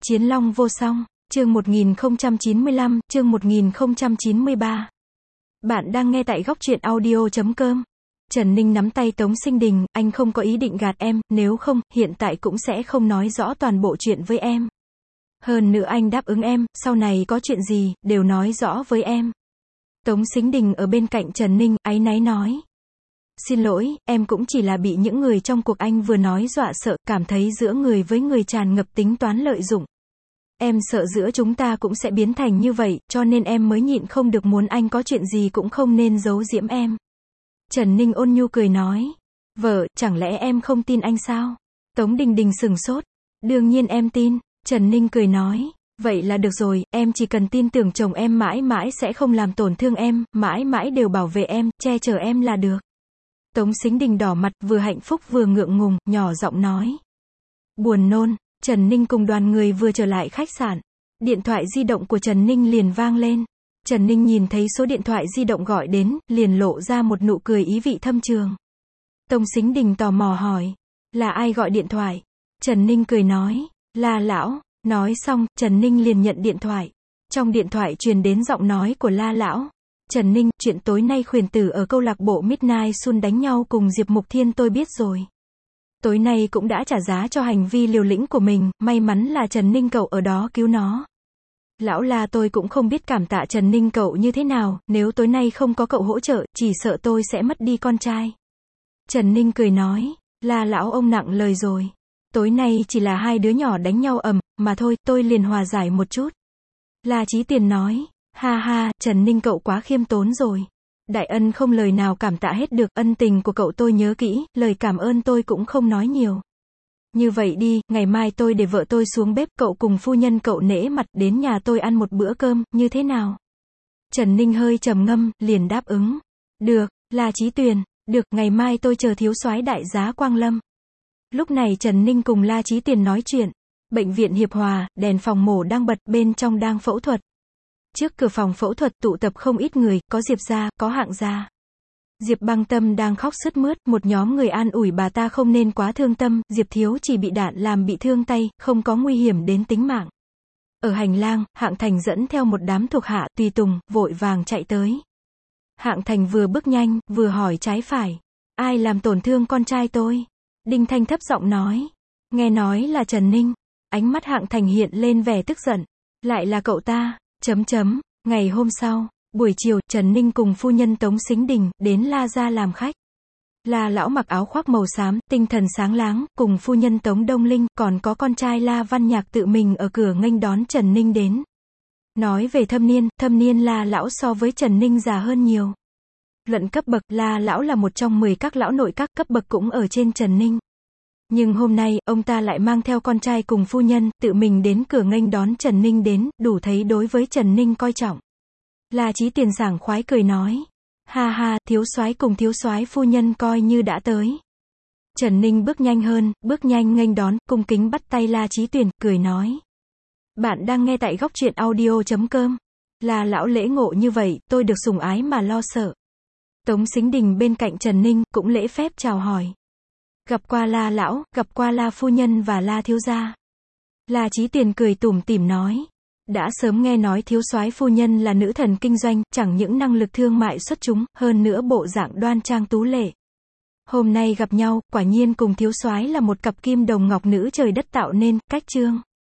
Chiến Long vô song, chương 1095, chương 1093. Bạn đang nghe tại góc truyện audio.com. Trần Ninh nắm tay Tống Sinh Đình, anh không có ý định gạt em, nếu không, hiện tại cũng sẽ không nói rõ toàn bộ chuyện với em. Hơn nữa anh đáp ứng em, sau này có chuyện gì, đều nói rõ với em. Tống Sinh Đình ở bên cạnh Trần Ninh, áy náy nói. Xin lỗi, em cũng chỉ là bị những người trong cuộc anh vừa nói dọa sợ, cảm thấy giữa người với người tràn ngập tính toán lợi dụng. Em sợ giữa chúng ta cũng sẽ biến thành như vậy, cho nên em mới nhịn không được muốn anh có chuyện gì cũng không nên giấu giếm em. Trần Ninh ôn nhu cười nói. Vợ, chẳng lẽ em không tin anh sao? Tống Đình Đình sửng sốt. Đương nhiên em tin. Trần Ninh cười nói. Vậy là được rồi, em chỉ cần tin tưởng chồng em mãi mãi sẽ không làm tổn thương em, mãi mãi đều bảo vệ em, che chở em là được. Tống Sinh Đình đỏ mặt, vừa hạnh phúc vừa ngượng ngùng, nhỏ giọng nói. Buồn nôn. Trần Ninh cùng đoàn người vừa trở lại khách sạn. Điện thoại di động của Trần Ninh liền vang lên. Trần Ninh nhìn thấy số điện thoại di động gọi đến, liền lộ ra một nụ cười ý vị thâm trường. Tống Sinh Đình tò mò hỏi. Là ai gọi điện thoại? Trần Ninh cười nói. Là lão. Nói xong, Trần Ninh liền nhận điện thoại. Trong điện thoại truyền đến giọng nói của La lão. Trần Ninh, chuyện tối nay khuyển tử ở câu lạc bộ Midnight Sun đánh nhau cùng Diệp Mục Thiên tôi biết rồi. Tối nay cũng đã trả giá cho hành vi liều lĩnh của mình, may mắn là Trần Ninh cậu ở đó cứu nó. Lão La tôi cũng không biết cảm tạ Trần Ninh cậu như thế nào, nếu tối nay không có cậu hỗ trợ, chỉ sợ tôi sẽ mất đi con trai. Trần Ninh cười nói, La lão ông nặng lời rồi. Tối nay chỉ là hai đứa nhỏ đánh nhau ầm, mà thôi, tôi liền hòa giải một chút. La Chí Tiền nói, ha ha, Trần Ninh cậu quá khiêm tốn rồi. Đại ân không lời nào cảm tạ hết được, ân tình của cậu tôi nhớ kỹ, lời cảm ơn tôi cũng không nói nhiều. Như vậy đi, ngày mai tôi để vợ tôi xuống bếp, cậu cùng phu nhân cậu nể mặt đến nhà tôi ăn một bữa cơm, như thế nào? Trần Ninh hơi trầm ngâm, liền đáp ứng. Được, La Chí Tuyền, được, ngày mai tôi chờ thiếu soái đại giá Quang Lâm. Lúc này Trần Ninh cùng La Chí Tiền nói chuyện. Bệnh viện Hiệp Hòa, đèn phòng mổ đang bật, bên trong đang phẫu thuật. Trước cửa phòng phẫu thuật tụ tập không ít người, có Diệp gia, có Hạng gia. Diệp Băng Tâm đang khóc sướt mướt, một nhóm người an ủi bà ta không nên quá thương tâm, Diệp thiếu chỉ bị đạn làm bị thương tay, không có nguy hiểm đến tính mạng. Ở hành lang, Hạng Thành dẫn theo một đám thuộc hạ, tùy tùng, vội vàng chạy tới. Hạng Thành vừa bước nhanh, vừa hỏi trái phải. Ai làm tổn thương con trai tôi? Đinh Thanh thấp giọng nói. Nghe nói là Trần Ninh. Ánh mắt Hạng Thành hiện lên vẻ tức giận. Lại là cậu ta. Ngày hôm sau, buổi chiều, Trần Ninh cùng phu nhân Tống Sinh Đình, đến La gia làm khách. La lão mặc áo khoác màu xám, tinh thần sáng láng, cùng phu nhân Tống Đông Linh, còn có con trai La Văn Nhạc tự mình ở cửa nghênh đón Trần Ninh đến. Nói về thâm niên La lão so với Trần Ninh già hơn nhiều. Luận cấp bậc, La lão là một trong 10 các lão nội các, cấp bậc cũng ở trên Trần Ninh. Nhưng hôm nay, ông ta lại mang theo con trai cùng phu nhân, tự mình đến cửa nghênh đón Trần Ninh đến, đủ thấy đối với Trần Ninh coi trọng. La Chí Tiền sảng khoái cười nói. Ha ha, thiếu soái cùng thiếu soái phu nhân coi như đã tới. Trần Ninh bước nhanh hơn, bước nhanh nghênh đón, cung kính bắt tay La Chí Tiền, cười nói. Bạn đang nghe tại góc truyện audio.com. La lão lễ ngộ như vậy, tôi được sủng ái mà lo sợ. Tống Sinh Đình bên cạnh Trần Ninh, cũng lễ phép chào hỏi. Gặp qua La lão, gặp qua La phu nhân và La thiếu gia. La Chí Tiền cười tủm tỉm nói. Đã sớm nghe nói thiếu soái phu nhân là nữ thần kinh doanh, chẳng những năng lực thương mại xuất chúng, hơn nữa bộ dạng đoan trang tú lệ. Hôm nay gặp nhau, quả nhiên cùng thiếu soái là một cặp kim đồng ngọc nữ trời đất tạo nên, cách trương.